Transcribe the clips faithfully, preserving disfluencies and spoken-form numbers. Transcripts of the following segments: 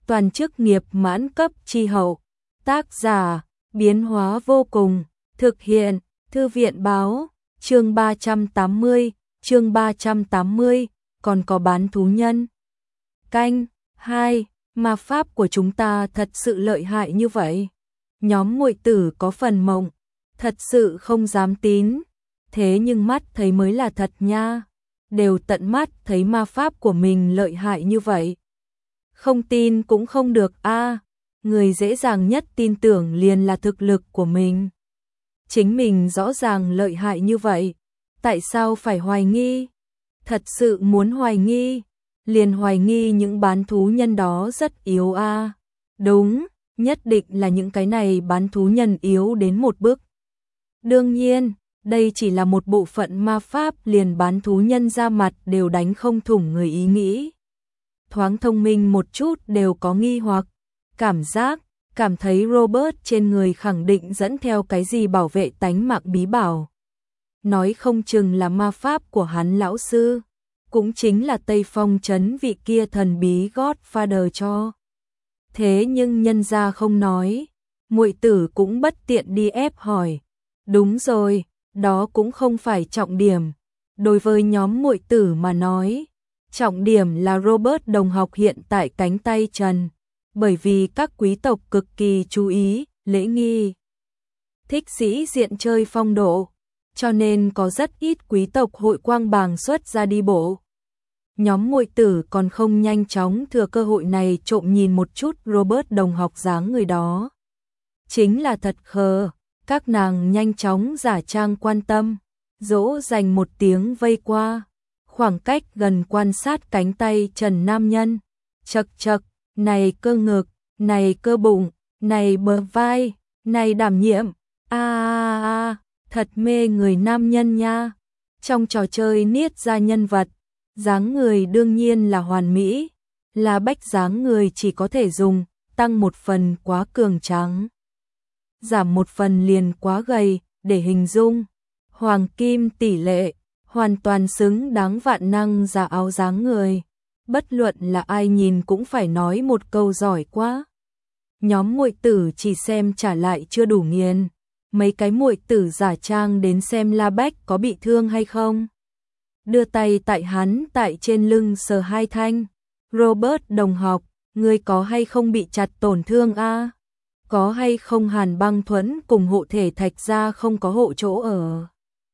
toàn chức nghiệp mãn cấp chi hậu. Tác giả, biến hóa vô cùng, thực hiện, thư viện báo, chương ba trăm tám mươi, chương ba trăm tám mươi, còn có bán thú nhân. Canh, hai, ma pháp của chúng ta thật sự lợi hại như vậy. Nhóm muội tử có phần mộng, thật sự không dám tín, thế nhưng mắt thấy mới là thật nha, đều tận mắt thấy ma pháp của mình lợi hại như vậy. Không tin cũng không được a, người dễ dàng nhất tin tưởng liền là thực lực của mình. Chính mình rõ ràng lợi hại như vậy, tại sao phải hoài nghi? Thật sự muốn hoài nghi, liền hoài nghi những bán thú nhân đó rất yếu a. Đúng, nhất định là những cái này bán thú nhân yếu đến một bước. Đương nhiên, đây chỉ là một bộ phận ma pháp liền bán thú nhân ra mặt đều đánh không thủng người ý nghĩ. Thoáng thông minh một chút đều có nghi hoặc, cảm giác, cảm thấy Robert trên người khẳng định dẫn theo cái gì bảo vệ tánh mạng bí bảo. Nói không chừng là ma pháp của hắn lão sư, cũng chính là Tây Phong trấn vị kia thần bí Godfather cho. Thế nhưng nhân gia không nói, muội tử cũng bất tiện đi ép hỏi. Đúng rồi, đó cũng không phải trọng điểm. Đối với nhóm muội tử mà nói, trọng điểm là Robert đồng học hiện tại cánh tay trần, bởi vì các quý tộc cực kỳ chú ý, lễ nghi. Thích sĩ diện chơi phong độ, cho nên có rất ít quý tộc hội quang bàng xuất ra đi bộ. Nhóm muội tử còn không nhanh chóng thừa cơ hội này trộm nhìn một chút Robert đồng học dáng người đó. Chính là thật khờ, các nàng nhanh chóng giả trang quan tâm, dỗ dành một tiếng vây qua, khoảng cách gần quan sát cánh tay trần nam nhân, chật chật, này cơ ngực, này cơ bụng, này bờ vai, này đảm nhiệm, a a a, thật mê người nam nhân nha. Trong trò chơi niết ra nhân vật, dáng người đương nhiên là hoàn mỹ, là bách dáng người chỉ có thể dùng, tăng một phần quá cường tráng, giảm một phần liền quá gầy, để hình dung. Hoàng kim tỷ lệ, hoàn toàn xứng đáng vạn năng giả áo dáng người. Bất luận là ai nhìn cũng phải nói một câu giỏi quá. Nhóm muội tử chỉ xem trả lại chưa đủ nghiền. Mấy cái muội tử giả trang đến xem La Bách có bị thương hay không. Đưa tay tại hắn tại trên lưng sờ hai thanh. Robert đồng học, ngươi có hay không bị chặt tổn thương a? Có hay không hàn băng thuẫn cùng hộ thể thạch ra không có hộ chỗ ở?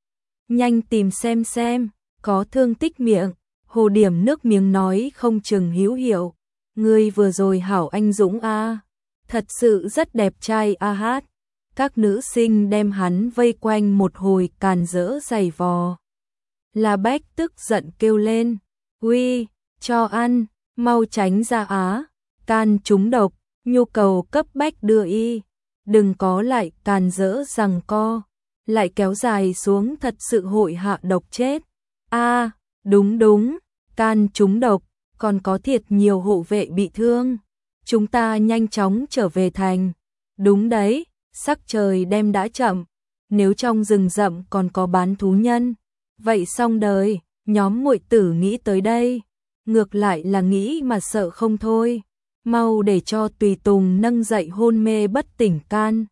Nhanh tìm xem xem, có thương tích miệng. Hồ điểm nước miếng nói không chừng hữu hiệu. Ngươi vừa rồi hảo anh dũng a, thật sự rất đẹp trai a hát. Các nữ sinh đem hắn vây quanh một hồi càn rỡ giày vò. La Bách tức giận kêu lên, uy, cho ăn, mau tránh ra á, can trúng độc, nhu cầu cấp bách đưa y, đừng có lại càn rỡ rằng co, lại kéo dài xuống thật sự hội hạ độc chết. A, đúng đúng, can trúng độc, còn có thiệt nhiều hộ vệ bị thương. Chúng ta nhanh chóng trở về thành. Đúng đấy, sắc trời đêm đã chậm, nếu trong rừng rậm còn có bán thú nhân, vậy xong đời. Nhóm muội tử nghĩ tới đây, ngược lại là nghĩ mà sợ không thôi. Mau để cho tùy tùng nâng dậy hôn mê bất tỉnh can.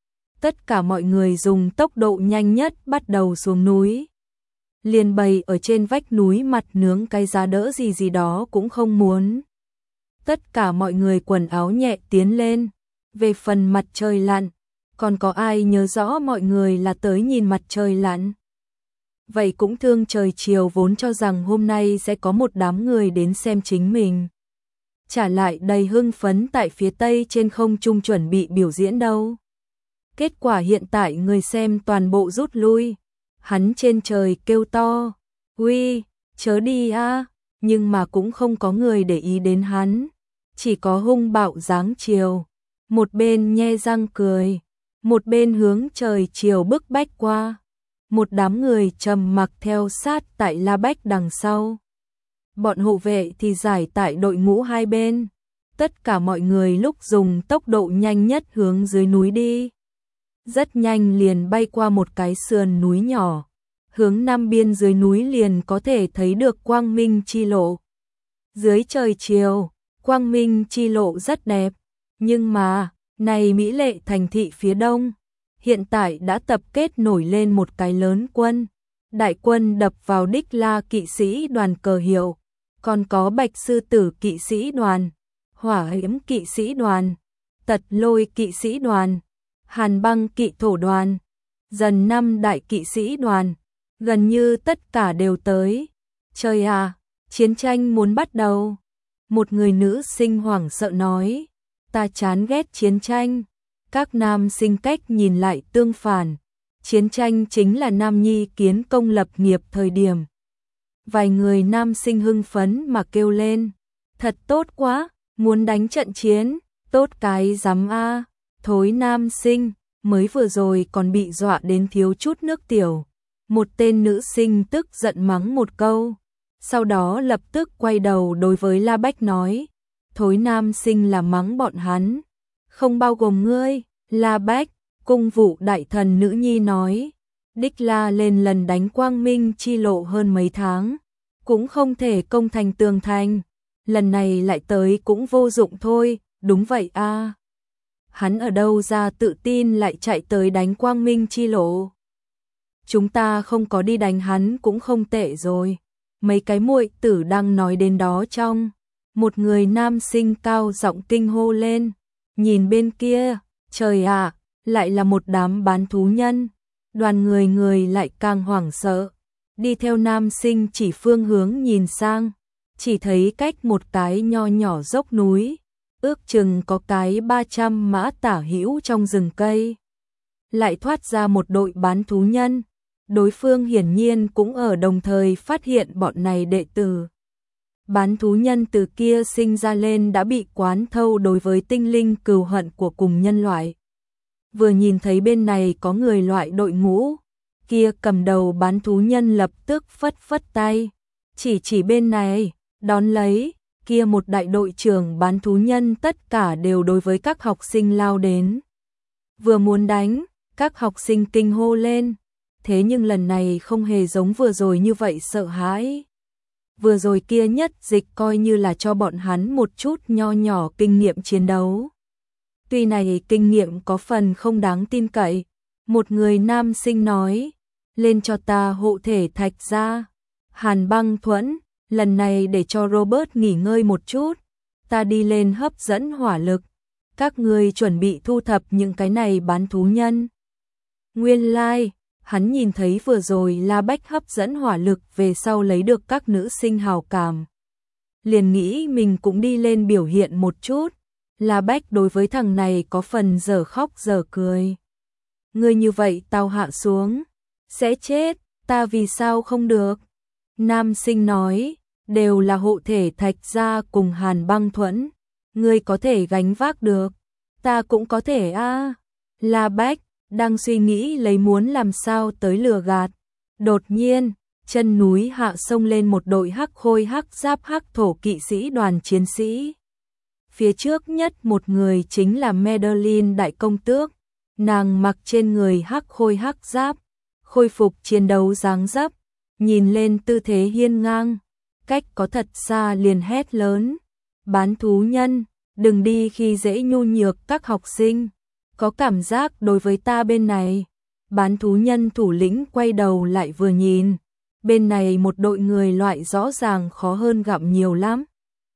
Tất cả mọi người dùng tốc độ nhanh nhất bắt đầu xuống núi. Liền bày ở trên vách núi mặt nướng cái giá đỡ gì gì đó cũng không muốn. Tất cả mọi người quần áo nhẹ tiến lên. Về phần mặt trời lặn, còn có ai nhớ rõ mọi người là tới nhìn mặt trời lặn? Vậy cũng thương trời chiều vốn cho rằng hôm nay sẽ có một đám người đến xem chính mình. Trả lại đầy hưng phấn tại phía tây trên không trung chuẩn bị biểu diễn đâu. Kết quả hiện tại người xem toàn bộ rút lui. Hắn trên trời kêu to, uy, chớ đi a, nhưng mà cũng không có người để ý đến hắn. Chỉ có hung bạo dáng chiều. Một bên nhe răng cười, một bên hướng trời chiều bức bách qua. Một đám người trầm mặc theo sát tại La Bách đằng sau. Bọn hộ vệ thì giải tại đội ngũ hai bên. Tất cả mọi người lúc dùng tốc độ nhanh nhất hướng dưới núi đi. Rất nhanh liền bay qua một cái sườn núi nhỏ. Hướng nam biên dưới núi liền có thể thấy được quang minh chi lộ. Dưới trời chiều, Quang Minh chi lộ rất đẹp, nhưng mà, này mỹ lệ thành thị phía đông, hiện tại đã tập kết nổi lên một cái lớn quân. Đại quân đập vào Đích La kỵ sĩ đoàn cờ hiệu, còn có Bạch Sư Tử kỵ sĩ đoàn, Hỏa Hiểm kỵ sĩ đoàn, Tật Lôi kỵ sĩ đoàn, Hàn Băng kỵ thổ đoàn, dần năm đại kỵ sĩ đoàn, gần như tất cả đều tới. Trời à, chiến tranh muốn bắt đầu. Một người nữ sinh hoảng sợ nói, ta chán ghét chiến tranh. Các nam sinh cách nhìn lại tương phản. Chiến tranh chính là nam nhi kiến công lập nghiệp thời điểm. Vài người nam sinh hưng phấn mà kêu lên, thật tốt quá, muốn đánh trận chiến, tốt cái rắm a. Thối nam sinh, mới vừa rồi còn bị dọa đến thiếu chút nước tiểu. Một tên nữ sinh tức giận mắng một câu, sau đó lập tức quay đầu đối với La Bách nói, thối nam sinh là mắng bọn hắn, không bao gồm ngươi. La Bách, cung vụ đại thần nữ nhi nói, Đích La lên lần đánh Quang Minh chi lộ hơn mấy tháng, cũng không thể công thành tường thành, lần này lại tới cũng vô dụng thôi, đúng vậy a. À. Hắn ở đâu ra tự tin lại chạy tới đánh Quang Minh chi lộ? Chúng ta không có đi đánh hắn cũng không tệ rồi. Mấy cái muội tử đang nói đến đó trong, một người nam sinh cao giọng kinh hô lên, nhìn bên kia, trời ạ, à, lại là một đám bán thú nhân. Đoàn người người lại càng hoảng sợ, đi theo nam sinh chỉ phương hướng nhìn sang, chỉ thấy cách một cái nho nhỏ dốc núi, ước chừng có cái ba trăm mã tả hữu trong rừng cây. Lại thoát ra một đội bán thú nhân, đối phương hiển nhiên cũng ở đồng thời phát hiện bọn này đệ tử. Bán thú nhân từ kia sinh ra lên đã bị quán thâu đối với tinh linh cừu hận của cùng nhân loại. Vừa nhìn thấy bên này có người loại đội ngũ, kia cầm đầu bán thú nhân lập tức phất phất tay, chỉ chỉ bên này, đón lấy, kia một đại đội trưởng bán thú nhân tất cả đều đối với các học sinh lao đến. Vừa muốn đánh, các học sinh kinh hô lên, thế nhưng lần này không hề giống vừa rồi như vậy sợ hãi. Vừa rồi kia nhất dịch coi như là cho bọn hắn một chút nho nhỏ kinh nghiệm chiến đấu. Tuy này kinh nghiệm có phần không đáng tin cậy, một người nam sinh nói, lên cho ta hộ thể thạch ra. Hàn Băng Thuẫn, lần này để cho Robert nghỉ ngơi một chút, ta đi lên hấp dẫn hỏa lực, các người chuẩn bị thu thập những cái này bán thú nhân. Nguyên lai, like, hắn nhìn thấy vừa rồi La Bách hấp dẫn hỏa lực về sau lấy được các nữ sinh hào cảm. Liền nghĩ mình cũng đi lên biểu hiện một chút. La Bách đối với thằng này có phần giờ khóc giờ cười. Ngươi như vậy tao hạ xuống, sẽ chết, ta vì sao không được? Nam sinh nói, đều là hộ thể thạch gia cùng Hàn Băng Thuẫn, ngươi có thể gánh vác được, ta cũng có thể a. À. La Bách đang suy nghĩ lấy muốn làm sao tới lừa gạt. Đột nhiên, chân núi hạ sông lên một đội hắc khôi hắc giáp hắc thổ kỵ sĩ đoàn chiến sĩ. Phía trước nhất một người chính là Madeline đại công tước, nàng mặc trên người hắc khôi hắc giáp, khôi phục chiến đấu dáng dấp, nhìn lên tư thế hiên ngang, cách có thật xa liền hét lớn, bán thú nhân, đừng đi khi dễ nhu nhược các học sinh, có cảm giác đối với ta bên này. Bán thú nhân thủ lĩnh quay đầu lại vừa nhìn, bên này một đội người loại rõ ràng khó hơn gặm nhiều lắm.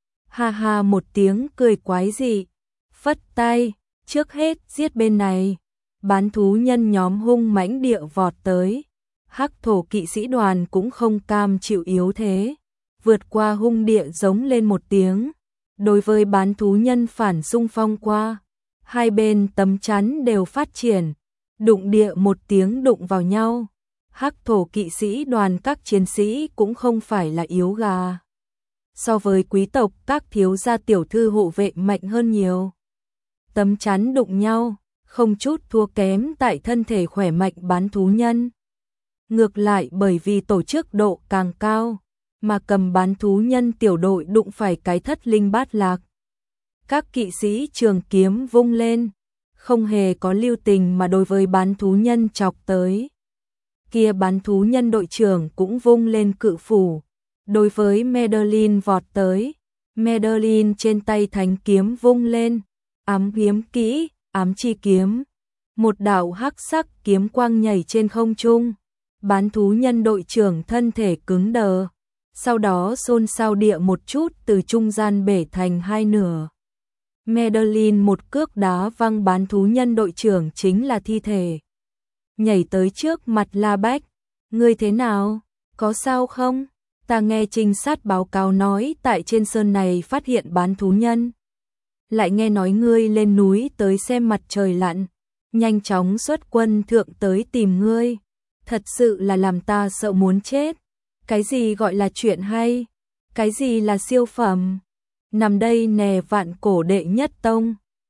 Ha ha một tiếng cười quái dị, phất tay, trước hết giết bên này. Bán thú nhân nhóm hung mãnh địa vọt tới, hắc thổ kỵ sĩ đoàn cũng không cam chịu yếu thế, vượt qua hung địa giống lên một tiếng, đối với bán thú nhân phản xung phong qua, hai bên tấm chắn đều phát triển, đụng địa một tiếng đụng vào nhau. Hắc thổ kỵ sĩ đoàn các chiến sĩ cũng không phải là yếu gà, so với quý tộc các thiếu gia tiểu thư hộ vệ mạnh hơn nhiều. Tấm chắn đụng nhau, không chút thua kém tại thân thể khỏe mạnh bán thú nhân. Ngược lại bởi vì tổ chức độ càng cao, mà cầm bán thú nhân tiểu đội đụng phải cái thất linh bát lạc. Các kỵ sĩ trường kiếm vung lên, không hề có lưu tình mà đối với bán thú nhân chọc tới. Kia bán thú nhân đội trưởng cũng vung lên cự phủ, đối với Madeline vọt tới. Madeline trên tay thánh kiếm vung lên, ám kiếm kỹ, ám chi kiếm. Một đạo hắc sắc kiếm quang nhảy trên không trung. Bán thú nhân đội trưởng thân thể cứng đờ, sau đó xôn xao địa một chút từ trung gian bể thành hai nửa. Madeline một cước đá văng bán thú nhân đội trưởng chính là thi thể. Nhảy tới trước mặt La Bách, ngươi thế nào, có sao không? Ta nghe trinh sát báo cáo nói tại trên sơn này phát hiện bán thú nhân. Lại nghe nói ngươi lên núi tới xem mặt trời lặn, nhanh chóng xuất quân thượng tới tìm ngươi. Thật sự là làm ta sợ muốn chết. Cái gì gọi là chuyện hay? Cái gì là siêu phẩm? Nằm đây nè vạn cổ đệ nhất tông.